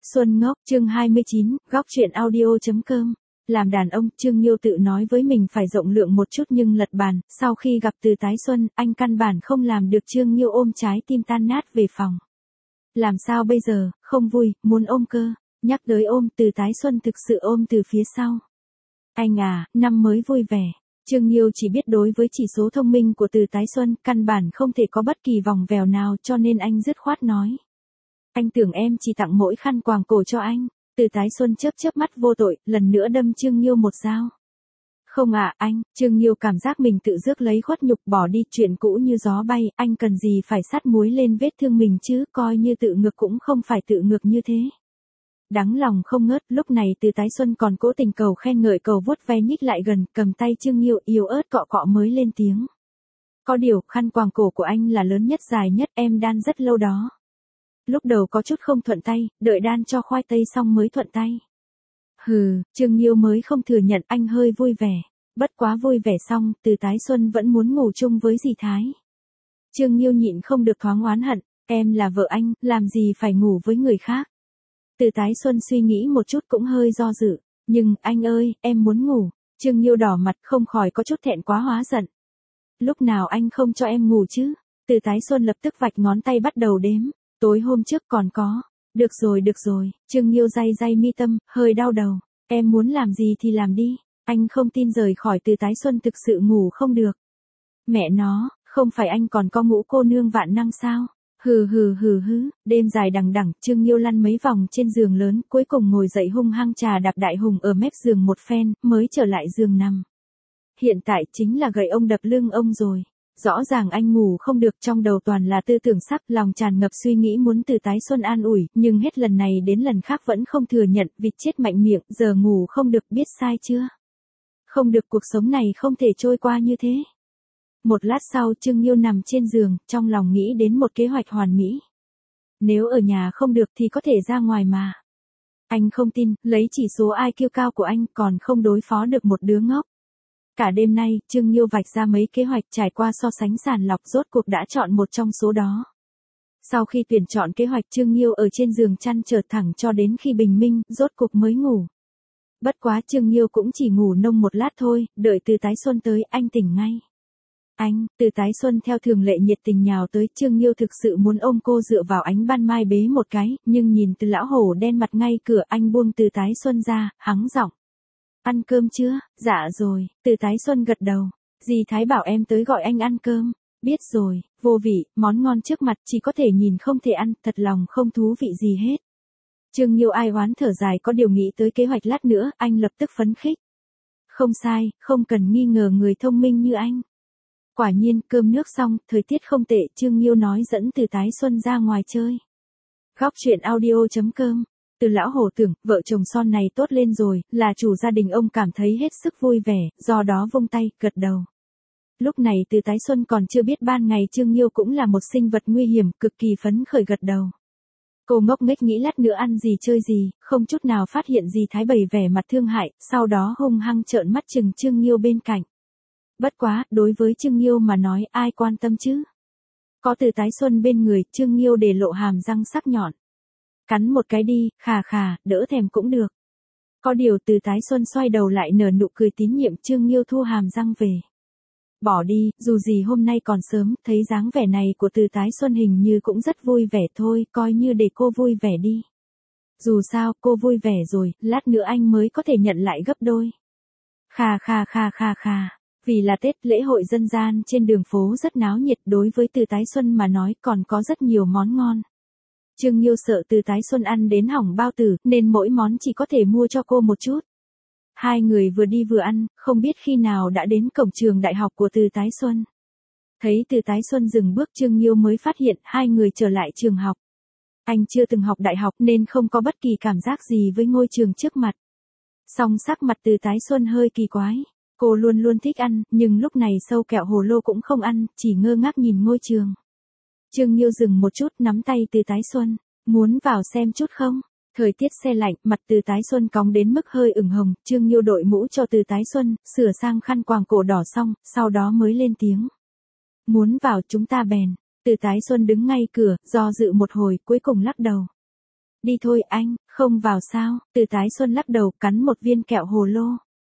Xuân Ngốc, chương 29, góc truyện audio.com. Làm đàn ông, Trương Nghiêu tự nói với mình phải rộng lượng một chút nhưng lật bàn, sau khi gặp Từ Tái Xuân, anh căn bản không làm được. Trương Nghiêu ôm trái tim tan nát về phòng. Làm sao bây giờ, không vui, muốn ôm cơ. Nhắc tới ôm, Từ Tái Xuân thực sự ôm từ phía sau. Anh à, năm mới vui vẻ. Trương Nghiêu chỉ biết đối với chỉ số thông minh của Từ Tái Xuân, căn bản không thể có bất kỳ vòng vèo nào, cho nên anh dứt khoát nói. Anh tưởng em chỉ tặng mỗi khăn quàng cổ cho anh. Từ Tái Xuân chớp mắt vô tội, lần nữa đâm Trương Nghiêu một dao. Không ạ, anh. Trương Nghiêu cảm giác mình tự rước lấy khuất nhục, bỏ đi, chuyện cũ như gió bay, anh cần gì phải sắt muối lên vết thương mình chứ, coi như tự ngược cũng không phải tự ngược như thế. Đắng lòng không ngớt, lúc này Từ Tái Xuân còn cố tình cầu khen ngợi, cầu vuốt ve nhích lại gần, cầm tay Trương Nghiêu yếu ớt cọ cọ mới lên tiếng. Có điều, khăn quàng cổ của anh là lớn nhất dài nhất, em đan rất lâu đó. Lúc đầu có chút không thuận tay, đợi đan cho khoai tây xong mới thuận tay. Hừ, Trương Nghiêu mới không thừa nhận, anh hơi vui vẻ. Bất quá vui vẻ xong, Từ Tái Xuân vẫn muốn ngủ chung với dì Thái. Trương Nghiêu nhịn không được thoáng oán hận, em là vợ anh, làm gì phải ngủ với người khác. Từ Tái Xuân suy nghĩ một chút cũng hơi do dự, nhưng anh ơi, em muốn ngủ. Trương Nghiêu đỏ mặt không khỏi có chút thẹn quá hóa giận. Lúc nào anh không cho em ngủ chứ? Từ Tái Xuân lập tức vạch ngón tay bắt đầu đếm. Tối hôm trước còn có. Được rồi, Trương Nghiêu day mi tâm, hơi đau đầu. Em muốn làm gì thì làm đi. Anh không tin rời khỏi Từ Tái Xuân thực sự ngủ không được. Mẹ nó, không phải anh còn có Ngũ cô nương vạn năng sao? Hừ, đêm dài đằng đẵng, Trương Nghiêu lăn mấy vòng trên giường lớn, cuối cùng ngồi dậy hung hăng trà đạp đại hùng ở mép giường một phen, mới trở lại giường nằm. Hiện tại chính là gậy ông đập lưng ông rồi. Rõ ràng anh ngủ không được, trong đầu toàn là tư tưởng sắc, lòng tràn ngập suy nghĩ muốn Từ Tái Xuân an ủi, nhưng hết lần này đến lần khác vẫn không thừa nhận, vịt chết mạnh miệng, giờ ngủ không được, biết sai chưa? Không được, cuộc sống này không thể trôi qua như thế. Một lát sau Trương Nghiêu nằm trên giường, trong lòng nghĩ đến một kế hoạch hoàn mỹ. Nếu ở nhà không được thì có thể ra ngoài mà. Anh không tin, lấy chỉ số IQ cao của anh còn không đối phó được một đứa ngốc. Cả đêm nay, Trương Nghiêu vạch ra mấy kế hoạch, trải qua so sánh sàng lọc, rốt cuộc đã chọn một trong số đó. Sau khi tuyển chọn kế hoạch, Trương Nghiêu ở trên giường chăn trở thẳng cho đến khi bình minh, rốt cuộc mới ngủ. Bất quá Trương Nghiêu cũng chỉ ngủ nông một lát thôi, đợi Từ Tái Xuân tới, anh tỉnh ngay. Anh, Từ Tái Xuân theo thường lệ nhiệt tình nhào tới, Trương Nghiêu thực sự muốn ôm cô dựa vào ánh ban mai bế một cái, nhưng nhìn từ lão hổ đen mặt ngay cửa, anh buông Từ Tái Xuân ra, hắng giọng. Ăn cơm chưa? Dạ rồi, Từ Tái Xuân gật đầu. Dì Thái bảo em tới gọi anh ăn cơm. Biết rồi, vô vị, món ngon trước mặt chỉ có thể nhìn không thể ăn, thật lòng không thú vị gì hết. Trương Nghiêu ai oán thở dài, có điều nghĩ tới kế hoạch lát nữa, anh lập tức phấn khích. Không sai, không cần nghi ngờ người thông minh như anh. Quả nhiên, cơm nước xong, thời tiết không tệ, Trương Nghiêu nói dẫn Từ Tái Xuân ra ngoài chơi. Góc truyện audio.com. Từ lão hổ tưởng, vợ chồng son này tốt lên rồi, là chủ gia đình, ông cảm thấy hết sức vui vẻ, do đó vung tay, gật đầu. Lúc này Từ Tái Xuân còn chưa biết ban ngày Trương Nghiêu cũng là một sinh vật nguy hiểm, cực kỳ phấn khởi gật đầu. Cô ngốc nghếch nghĩ lát nữa ăn gì chơi gì, không chút nào phát hiện gì Thái bày vẻ mặt thương hại, sau đó hung hăng trợn mắt chừng Trương Nghiêu bên cạnh. Bất quá, đối với Trương Nghiêu mà nói, ai quan tâm chứ? Có Từ Tái Xuân bên người, Trương Nghiêu để lộ hàm răng sắc nhọn. Cắn một cái đi, khà, đỡ thèm cũng được. Có điều Từ Tái Xuân xoay đầu lại nở nụ cười tín nhiệm, Trương Nghiêu thu hàm răng về. Bỏ đi, dù gì hôm nay còn sớm, thấy dáng vẻ này của Từ Tái Xuân hình như cũng rất vui vẻ thôi, coi như để cô vui vẻ đi. Dù sao, cô vui vẻ rồi, lát nữa anh mới có thể nhận lại gấp đôi. Khà. Vì là Tết, lễ hội dân gian trên đường phố rất náo nhiệt, đối với Từ Tái Xuân mà nói còn có rất nhiều món ngon. Trương Nghiêu sợ Từ Tái Xuân ăn đến hỏng bao tử, nên mỗi món chỉ có thể mua cho cô một chút. Hai người vừa đi vừa ăn, không biết khi nào đã đến cổng trường đại học của Từ Tái Xuân. Thấy Từ Tái Xuân dừng bước, Trương Nghiêu mới phát hiện hai người trở lại trường học. Anh chưa từng học đại học nên không có bất kỳ cảm giác gì với ngôi trường trước mặt. Song sắc mặt Từ Tái Xuân hơi kỳ quái. Cô luôn luôn thích ăn, nhưng lúc này sâu kẹo hồ lô cũng không ăn, chỉ ngơ ngác nhìn ngôi trường. Trương Nghiêu dừng một chút, nắm tay Từ Tái Xuân. Muốn vào xem chút không? Thời tiết se lạnh, mặt Từ Tái Xuân cong đến mức hơi ửng hồng, Trương Nghiêu đội mũ cho Từ Tái Xuân, sửa sang khăn quàng cổ đỏ xong, sau đó mới lên tiếng. Muốn vào chúng ta bèn. Từ Tái Xuân đứng ngay cửa, do dự một hồi, cuối cùng lắc đầu. Đi thôi anh, không vào sao? Từ Tái Xuân lắc đầu cắn một viên kẹo hồ lô.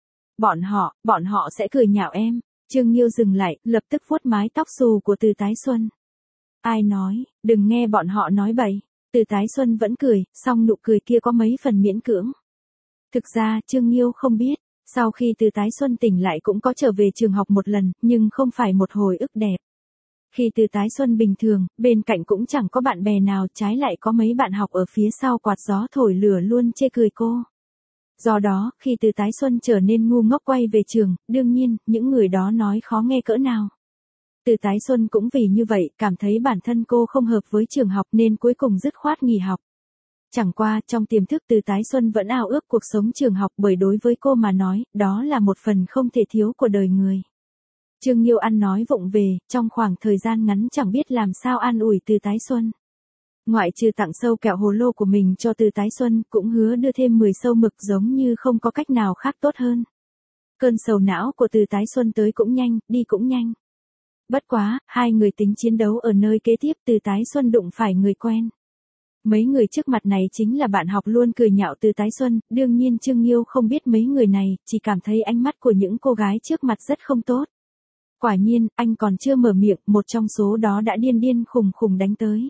Bọn họ sẽ cười nhạo em. Trương Nghiêu dừng lại, lập tức vuốt mái tóc xù của Từ Tái Xuân. Ai nói, đừng nghe bọn họ nói bậy. Từ Tái Xuân vẫn cười, song nụ cười kia có mấy phần miễn cưỡng. Thực ra Trương Nghiêu không biết, sau khi Từ Tái Xuân tỉnh lại cũng có trở về trường học một lần, nhưng không phải một hồi ức đẹp. Khi Từ Tái Xuân bình thường, bên cạnh cũng chẳng có bạn bè nào, trái lại có mấy bạn học ở phía sau quạt gió thổi lửa luôn chê cười cô. Do đó, khi Từ Tái Xuân trở nên ngu ngốc quay về trường, đương nhiên, những người đó nói khó nghe cỡ nào. Từ Tái Xuân cũng vì như vậy, cảm thấy bản thân cô không hợp với trường học nên cuối cùng dứt khoát nghỉ học. Chẳng qua, trong tiềm thức Từ Tái Xuân vẫn ao ước cuộc sống trường học bởi đối với cô mà nói, đó là một phần không thể thiếu của đời người. Trương Nghiêu ăn nói vụng về, trong khoảng thời gian ngắn chẳng biết làm sao an ủi Từ Tái Xuân. Ngoại trừ tặng sâu kẹo hồ lô của mình cho Từ Tái Xuân, cũng hứa đưa thêm 10 sâu mực giống như không có cách nào khác tốt hơn. Cơn sầu não của Từ Tái Xuân tới cũng nhanh, đi cũng nhanh. Bất quá, hai người tính chiến đấu ở nơi kế tiếp Từ Tái Xuân đụng phải người quen. Mấy người trước mặt này chính là bạn học luôn cười nhạo Từ Tái Xuân, đương nhiên Trương Nghiêu không biết mấy người này, chỉ cảm thấy ánh mắt của những cô gái trước mặt rất không tốt. Quả nhiên, anh còn chưa mở miệng, một trong số đó đã điên điên khùng khùng đánh tới.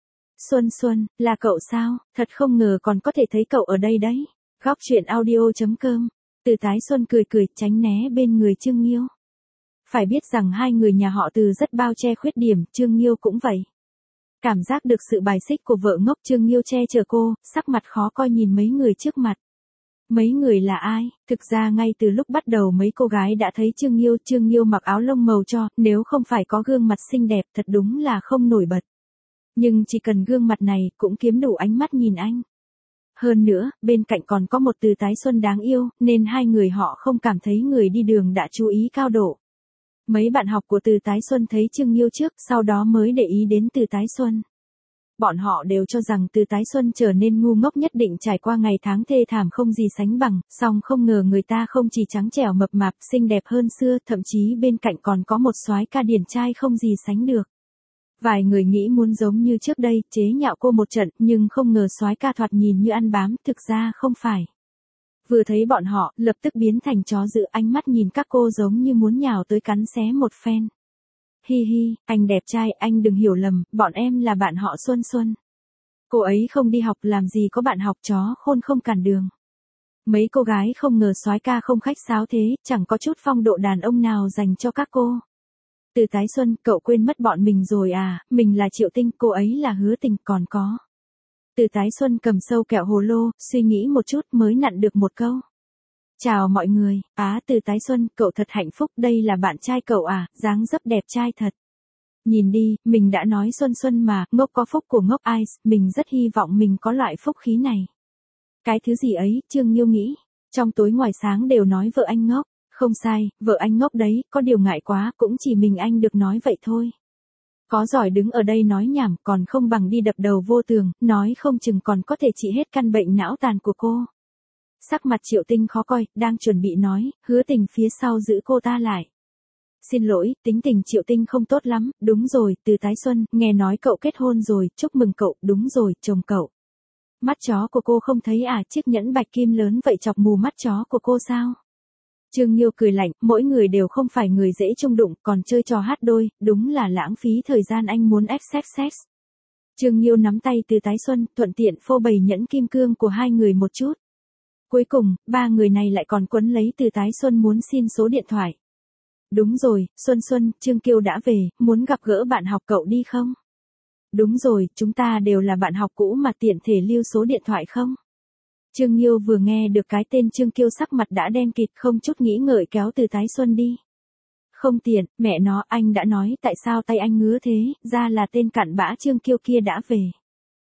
Xuân, là cậu sao, thật không ngờ còn có thể thấy cậu ở đây đấy. Góc truyện audio.com. Từ Tái Xuân cười cười tránh né bên người Trương Nghiêu. Phải biết rằng hai người nhà họ Từ rất bao che khuyết điểm, Trương Nghiêu cũng vậy. Cảm giác được sự bài xích của vợ ngốc, Trương Nghiêu che chở cô, sắc mặt khó coi nhìn mấy người trước mặt. Mấy người là ai? Thực ra ngay từ lúc bắt đầu mấy cô gái đã thấy Trương Nghiêu mặc áo lông màu cho, nếu không phải có gương mặt xinh đẹp thật đúng là không nổi bật. Nhưng chỉ cần gương mặt này cũng kiếm đủ ánh mắt nhìn anh. Hơn nữa, bên cạnh còn có một Từ Tái Xuân đáng yêu, nên hai người họ không cảm thấy người đi đường đã chú ý cao độ. Mấy bạn học của Từ Tái Xuân thấy Trương Nghiêu trước, sau đó mới để ý đến Từ Tái Xuân. Bọn họ đều cho rằng Từ Tái Xuân trở nên ngu ngốc nhất định trải qua ngày tháng thê thảm không gì sánh bằng, song không ngờ người ta không chỉ trắng trẻo mập mạp, xinh đẹp hơn xưa, thậm chí bên cạnh còn có một soái ca điển trai không gì sánh được. Vài người nghĩ muốn giống như trước đây, chế nhạo cô một trận, nhưng không ngờ soái ca thoạt nhìn như ăn bám, thực ra không phải. Vừa thấy bọn họ, lập tức biến thành chó dữ, ánh mắt nhìn các cô giống như muốn nhào tới cắn xé một phen. Hi hi, anh đẹp trai, anh đừng hiểu lầm, bọn em là bạn họ Xuân. Cô ấy không đi học làm gì có bạn học chó khôn không cản đường. Mấy cô gái không ngờ soái ca không khách sáo thế, chẳng có chút phong độ đàn ông nào dành cho các cô. Từ Tái Xuân, cậu quên mất bọn mình rồi à, mình là Triệu Tinh, cô ấy là Hứa Tình, còn có. Từ Tái Xuân cầm sâu kẹo hồ lô, suy nghĩ một chút mới nặn được một câu. Chào mọi người, Từ Tái Xuân, cậu thật hạnh phúc, đây là bạn trai cậu à, dáng dấp đẹp trai thật. Nhìn đi, mình đã nói Xuân mà, ngốc có phúc của ngốc ai, mình rất hy vọng mình có loại phúc khí này. Cái thứ gì ấy, Trương Nghiêu nghĩ, trong tối ngoài sáng đều nói vợ anh ngốc, không sai, vợ anh ngốc đấy, có điều ngại quá, cũng chỉ mình anh được nói vậy thôi. Có giỏi đứng ở đây nói nhảm, còn không bằng đi đập đầu vô tường, nói không chừng còn có thể trị hết căn bệnh não tàn của cô. Sắc mặt Triệu Tinh khó coi, đang chuẩn bị nói, Hứa Tình phía sau giữ cô ta lại. Xin lỗi, tính tình Triệu Tinh không tốt lắm, đúng rồi, Từ Tái Xuân, nghe nói cậu kết hôn rồi, chúc mừng cậu, đúng rồi, chồng cậu. Mắt chó của cô không thấy à, chiếc nhẫn bạch kim lớn vậy chọc mù mắt chó của cô sao? Trương Nghiêu cười lạnh, mỗi người đều không phải người dễ chung đụng, còn chơi trò hát đôi, đúng là lãng phí thời gian anh muốn sex. Trương Nghiêu nắm tay Từ Tái Xuân, thuận tiện phô bày nhẫn kim cương của hai người một chút. Cuối cùng, ba người này lại còn quấn lấy Từ Tái Xuân muốn xin số điện thoại. Đúng rồi, Xuân, Trương Kiêu đã về, muốn gặp gỡ bạn học cậu đi không? Đúng rồi, chúng ta đều là bạn học cũ mà tiện thể lưu số điện thoại không? Trương Nghiêu vừa nghe được cái tên Trương Kiêu sắc mặt đã đen kịt, không chút nghĩ ngợi kéo Từ Tái Xuân đi. Không tiện, mẹ nó, anh đã nói tại sao tay anh ngứa thế, ra là tên cặn bã Trương Kiêu kia đã về.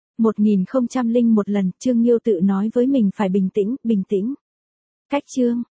1001 lần, Trương Nghiêu tự nói với mình phải bình tĩnh. Cách chương